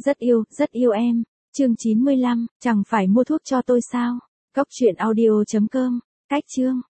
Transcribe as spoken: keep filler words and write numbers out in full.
Rất yêu, rất yêu em. Chương chín mươi lăm, chẳng phải mua thuốc cho tôi sao? Cốc truyện audio chấm com. Cách chương.